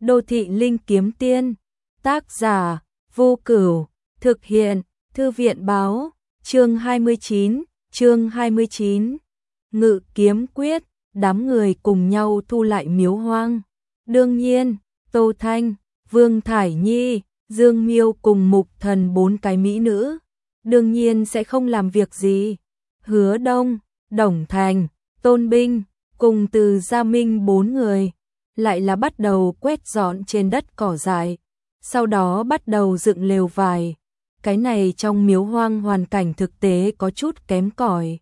Đô thị linh kiếm tiên, tác giả Vô Cửu, thực hiện Thư viện báo, chương 29, Ngự kiếm quyết, đám người cùng nhau thu lại miếu hoang. Đương nhiên, Tô Thanh, Vương Thải Nhi, Dương Miêu cùng Mục Thần 4 cái mỹ nữ, đương nhiên sẽ không làm việc gì. Hứa Đông, Đồng Thành, Tôn Binh, cùng Từ Gia Minh 4 người, lại là bắt đầu quét dọn trên đất cỏ dại, sau đó bắt đầu dựng lều vải. Cái này trong miếu hoang hoàn cảnh thực tế có chút kém cỏi.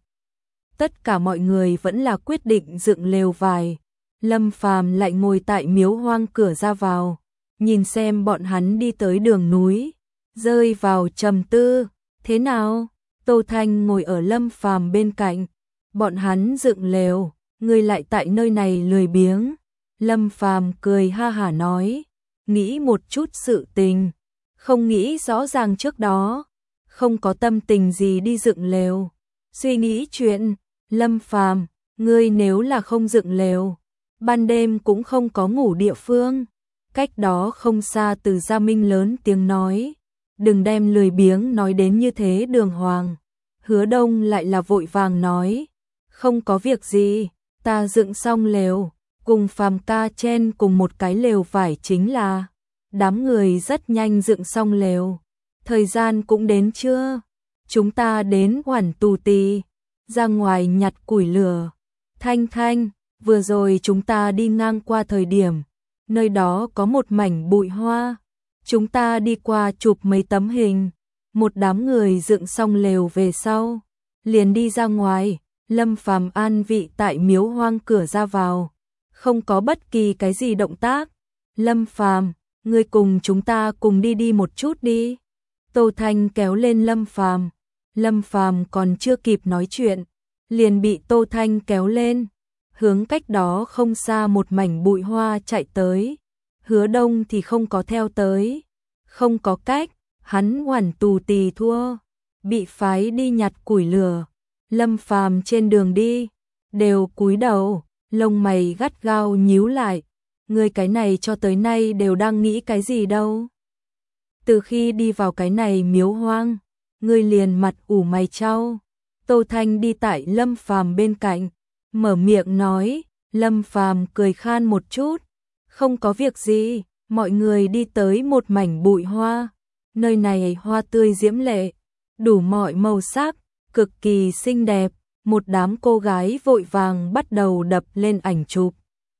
Tất cả mọi người vẫn là quyết định dựng lều vải. Lâm Phàm lại ngồi tại miếu hoang cửa ra vào, nhìn xem bọn hắn đi tới đường núi, rơi vào trầm tư. Thế nào? Tô Thanh ngồi ở Lâm Phàm bên cạnh. Bọn hắn dựng lều, ngươi lại tại nơi này lười biếng. Lâm Phàm cười ha hả nói, nghĩ một chút sự tình, không nghĩ rõ ràng trước đó, không có tâm tình gì đi dựng lều. Suy nghĩ chuyện, Lâm Phàm, ngươi nếu là không dựng lều, ban đêm cũng không có ngủ địa phương. Cách đó không xa Từ Gia Minh lớn tiếng nói, đừng đem lười biếng nói đến như thế đường hoàng. Hứa Đông lại là vội vàng nói, không có việc gì, ta dựng xong lều, cùng Phàm ca chen cùng một cái lều vải chính là. Đám người rất nhanh dựng xong lều, thời gian cũng đến trưa, chúng ta đến Hoản Tù Tì, ra ngoài nhặt củi lửa. Thanh Thanh, vừa rồi chúng ta đi ngang qua thời điểm, nơi đó có một mảnh bụi hoa, chúng ta đi qua chụp mấy tấm hình. Một đám người dựng xong lều về sau, liền đi ra ngoài. Lâm Phàm an vị tại miếu hoang cửa ra vào, không có bất kỳ cái gì động tác. Lâm Phàm, ngươi cùng chúng ta cùng đi một chút đi. Tô Thanh kéo lên Lâm Phàm. Lâm Phàm còn chưa kịp nói chuyện, liền bị Tô Thanh kéo lên, hướng cách đó không xa một mảnh bụi hoa chạy tới. Hứa Đông thì không có theo tới, không có cách, hắn Hoản Tù Tì thua, bị phái đi nhặt củi lửa. Lâm Phàm trên đường đi đều cúi đầu, lông mày gắt gao nhíu lại. Ngươi cái này cho tới nay đều đang nghĩ cái gì đâu? Từ khi đi vào cái này miếu hoang, ngươi liền mặt ủ mày chau. Tô Thanh đi tại Lâm Phàm bên cạnh, mở miệng nói. Lâm Phàm cười khan một chút, không có việc gì. Mọi người đi tới một mảnh bụi hoa, nơi này hoa tươi diễm lệ, đủ mọi màu sắc, cực kỳ xinh đẹp. Một đám cô gái vội vàng bắt đầu đập lên ảnh chụp.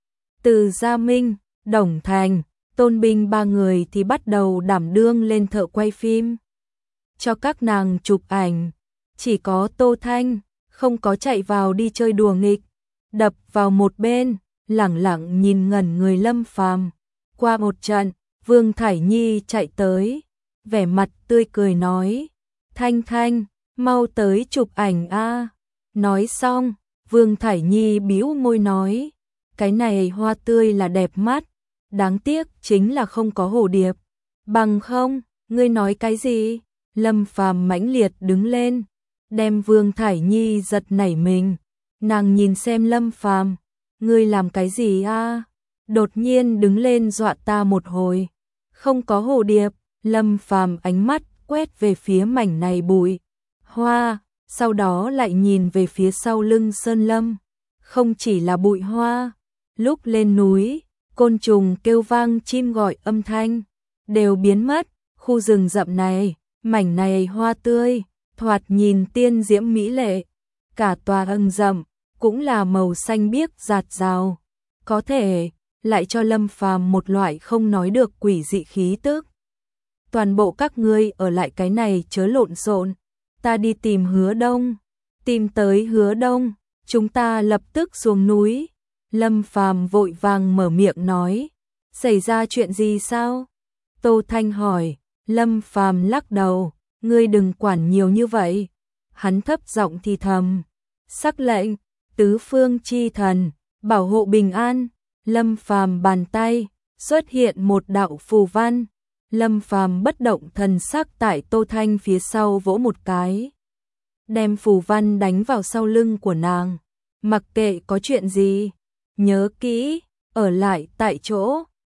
Từ Gia Minh, Đồng Thành, Tôn Binh ba người thì bắt đầu đảm đương lên thợ quay phim, cho các nàng chụp ảnh. Chỉ có Tô Thanh không có chạy vào đi chơi đùa nghịch, đập vào một bên, lẳng lặng nhìn ngẩn người Lâm Phàm. Qua một trận, Vương Thải Nhi chạy tới, vẻ mặt tươi cười nói, Thanh Thanh, mau tới chụp ảnh a. Nói xong, Vương Thải Nhi bĩu môi nói, cái này hoa tươi là đẹp mắt, đáng tiếc chính là không có hồ điệp. Bằng không, ngươi nói cái gì? Lâm Phàm mãnh liệt đứng lên, đem Vương Thải Nhi giật nảy mình. Nàng nhìn xem Lâm Phàm, ngươi làm cái gì a? Đột nhiên đứng lên dọa ta một hồi. Không có hồ điệp. Lâm Phàm ánh mắt quét về phía mảnh này bụi hoa, sau đó lại nhìn về phía sau lưng Sơn Lâm. Không chỉ là bụi hoa, lúc lên núi, côn trùng kêu vang, chim gọi âm thanh đều biến mất. Khu rừng rậm này, mảnh này hoa tươi, thoạt nhìn tiên diễm mỹ lệ. Cả tòa rừng rậm cũng là màu xanh biếc rạt rào, có thể lại cho Lâm Phàm một loại không nói được quỷ dị khí tức. Toàn bộ các ngươi ở lại cái này chớ lộn xộn, ta đi tìm Hứa Đông. Tìm tới Hứa Đông, chúng ta lập tức xuống núi. Lâm Phàm vội vàng mở miệng nói, xảy ra chuyện gì sao? Tô Thanh hỏi. Lâm Phàm lắc đầu, ngươi đừng quản nhiều như vậy. Hắn thấp giọng thì thầm, sắc lệnh, tứ phương chi thần, bảo hộ bình an. Lâm Phàm bàn tay xuất hiện một đạo phù văn. Lâm Phàm bất động thần sắc tại Tô Thanh phía sau vỗ một cái, đem phù văn đánh vào sau lưng của nàng. Mặc kệ có chuyện gì, nhớ kỹ, ở lại tại chỗ,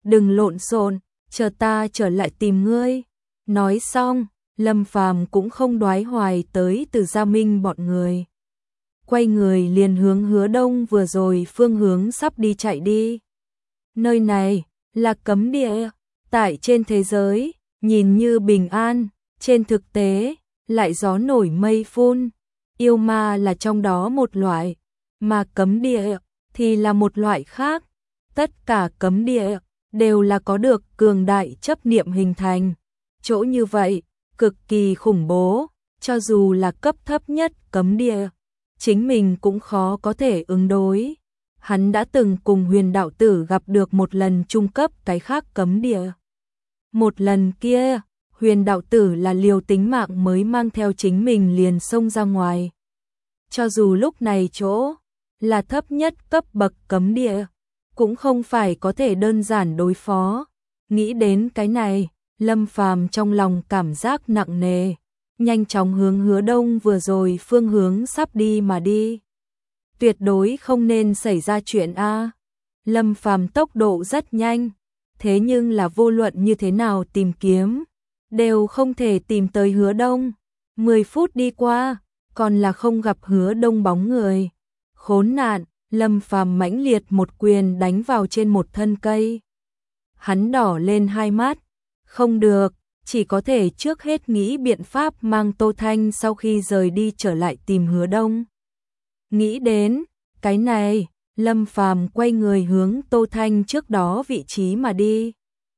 đừng lộn xộn, chờ ta trở lại tìm ngươi. Nói xong, Lâm Phàm cũng không đoái hoài tới Từ Gia Minh bọn người. Quay người liền hướng Hứa Đông vừa rồi phương hướng sắp đi chạy đi. Nơi này là cấm địa, tại trên thế giới, nhìn như bình an, trên thực tế, lại gió nổi mây phun. Yêu ma là trong đó một loại, mà cấm địa thì là một loại khác. Tất cả cấm địa đều là có được cường đại chấp niệm hình thành. Chỗ như vậy, cực kỳ khủng bố, cho dù là cấp thấp nhất cấm địa, chính mình cũng khó có thể ứng đối. Hắn đã từng cùng Huyền đạo tử gặp được một lần trung cấp cái khác cấm địa. Một lần kia, Huyền đạo tử là liều tính mạng mới mang theo chính mình liền xông ra ngoài. Cho dù lúc này chỗ là thấp nhất cấp bậc cấm địa, cũng không phải có thể đơn giản đối phó. Nghĩ đến cái này, Lâm Phàm trong lòng cảm giác nặng nề, nhanh chóng hướng Hứa Đông vừa rồi phương hướng sắp đi mà đi. Tuyệt đối không nên xảy ra chuyện a. Lâm Phàm tốc độ rất nhanh, thế nhưng là vô luận như thế nào tìm kiếm, đều không thể tìm tới Hứa Đông. 10 phút đi qua, còn là không gặp Hứa Đông bóng người. Khốn nạn, Lâm Phàm mãnh liệt một quyền đánh vào trên một thân cây. Hắn đỏ lên hai mắt, không được, chỉ có thể trước hết nghĩ biện pháp mang Tô Thanh sau khi rời đi trở lại tìm Hứa Đông. Nghĩ đến cái này, Lâm Phàm quay người hướng Tô Thanh trước đó vị trí mà đi.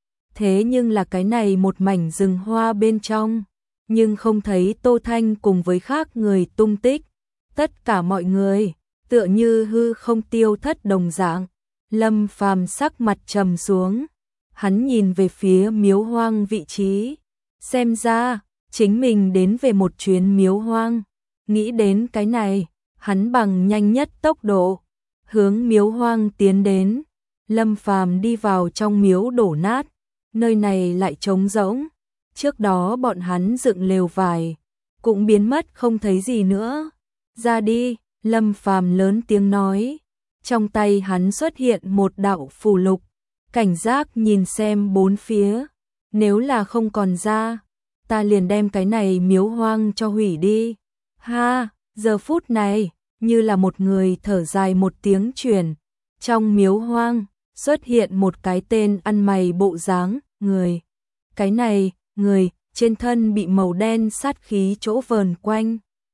Thế nhưng là cái này một mảnh rừng hoa bên trong, nhưng không thấy Tô Thanh cùng với khác người tung tích. Tất cả mọi người tựa như hư không tiêu thất đồng dạng. Lâm Phàm sắc mặt trầm xuống, hắn nhìn về phía miếu hoang vị trí, xem ra chính mình đến về một chuyến miếu hoang. Nghĩ đến cái này, hắn bằng nhanh nhất tốc độ hướng miếu hoang tiến đến. Lâm Phàm đi vào trong miếu đổ nát, nơi này lại trống rỗng. Trước đó bọn hắn dựng lều vải cũng biến mất không thấy gì nữa. Ra đi, Lâm Phàm lớn tiếng nói. Trong tay hắn xuất hiện một đạo phù lục, cảnh giác nhìn xem bốn phía. Nếu là không còn ra, ta liền đem cái này miếu hoang cho hủy đi. Ha, giờ phút này, như là một người thở dài một tiếng truyền. Trong miếu hoang, xuất hiện một cái tên ăn mày bộ dáng, người. Cái này, người, trên thân bị màu đen sát khí chỗ vờn quanh.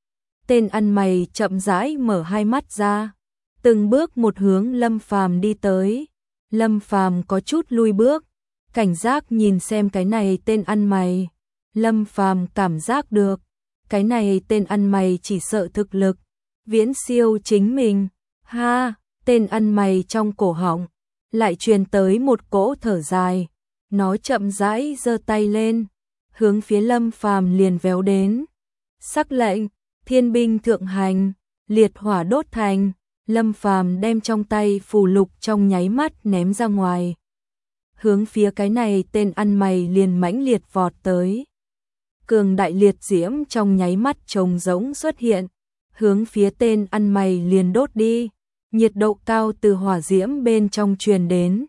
Tên ăn mày chậm rãi mở hai mắt ra, từng bước một hướng Lâm Phàm đi tới. Lâm Phàm có chút lui bước, cảnh giác nhìn xem cái này tên ăn mày. Lâm Phàm cảm giác được, cái này tên ăn mày chỉ sợ thực lực viễn siêu chính mình. Ha, tên ăn mày trong cổ họng lại truyền tới một cỗ thở dài. Nó chậm rãi giơ tay lên, hướng phía Lâm Phàm liền véo đến. Sắc lệnh, thiên binh thượng hành, liệt hỏa đốt thành. Lâm Phàm đem trong tay phù lục trong nháy mắt ném ra ngoài. Hướng phía cái này tên ăn mày liền mãnh liệt vọt tới. Cường đại liệt diễm trong nháy mắt trống rỗng xuất hiện, hướng phía tên ăn mày liền đốt đi. Nhiệt độ cao từ hỏa diễm bên trong truyền đến.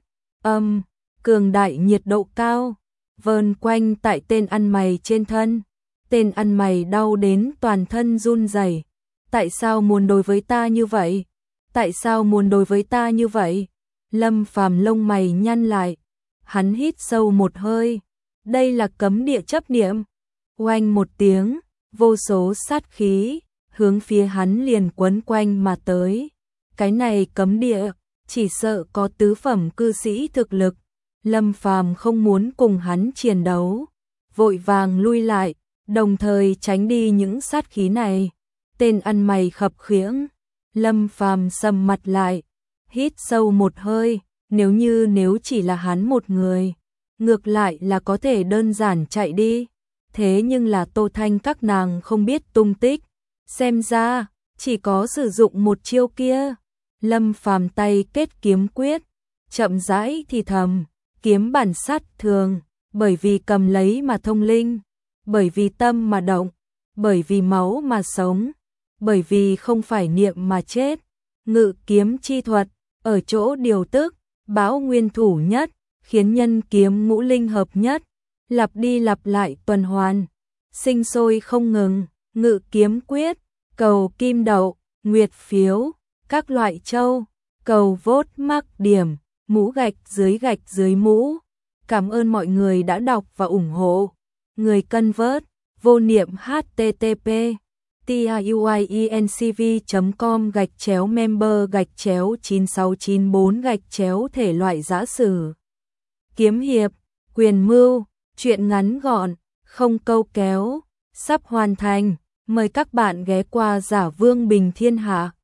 Cường đại nhiệt độ cao vờn quanh tại tên ăn mày trên thân. Tên ăn mày đau đến toàn thân run rẩy. Tại sao muốn đối với ta như vậy? Tại sao muốn đối với ta như vậy? Lâm Phàm lông mày nhăn lại, hắn hít sâu một hơi. Đây là cấm địa chấp niệm. Oanh một tiếng, vô số sát khí hướng phía hắn liền quấn quanh mà tới. Cái này cấm địa, chỉ sợ có tứ phẩm cư sĩ thực lực. Lâm Phàm không muốn cùng hắn chiến đấu, vội vàng lui lại, đồng thời tránh đi những sát khí này. Tên ăn mày khập khiễng, Lâm Phàm sầm mặt lại, hít sâu một hơi. Nếu chỉ là hắn một người, ngược lại là có thể đơn giản chạy đi. Thế nhưng là Tô Thanh các nàng không biết tung tích, xem ra chỉ có sử dụng một chiêu kia. Lâm Phàm tay kết kiếm quyết, chậm rãi thì thầm, kiếm bản sát thường, bởi vì cầm lấy mà thông linh, bởi vì tâm mà động, bởi vì máu mà sống, bởi vì không phải niệm mà chết. Ngự kiếm chi thuật, ở chỗ điều tức, bão nguyên thủ nhất, khiến nhân kiếm ngũ linh hợp nhất, lặp đi lặp lại tuần hoàn, sinh sôi không ngừng. Ngự kiếm quyết, cầu kim đậu, nguyệt phiếu, các loại châu, cầu vốt mắc điểm, mũ gạch dưới mũ. Cảm ơn mọi người đã đọc và ủng hộ. Người cân vớt, vô niệm http tiuincv.com/member/9694- thể loại giã sử, kiếm hiệp, quyền mưu, truyện ngắn gọn, không câu kéo, sắp hoàn thành. Mời các bạn ghé qua Giả Vương Bình Thiên Hạ.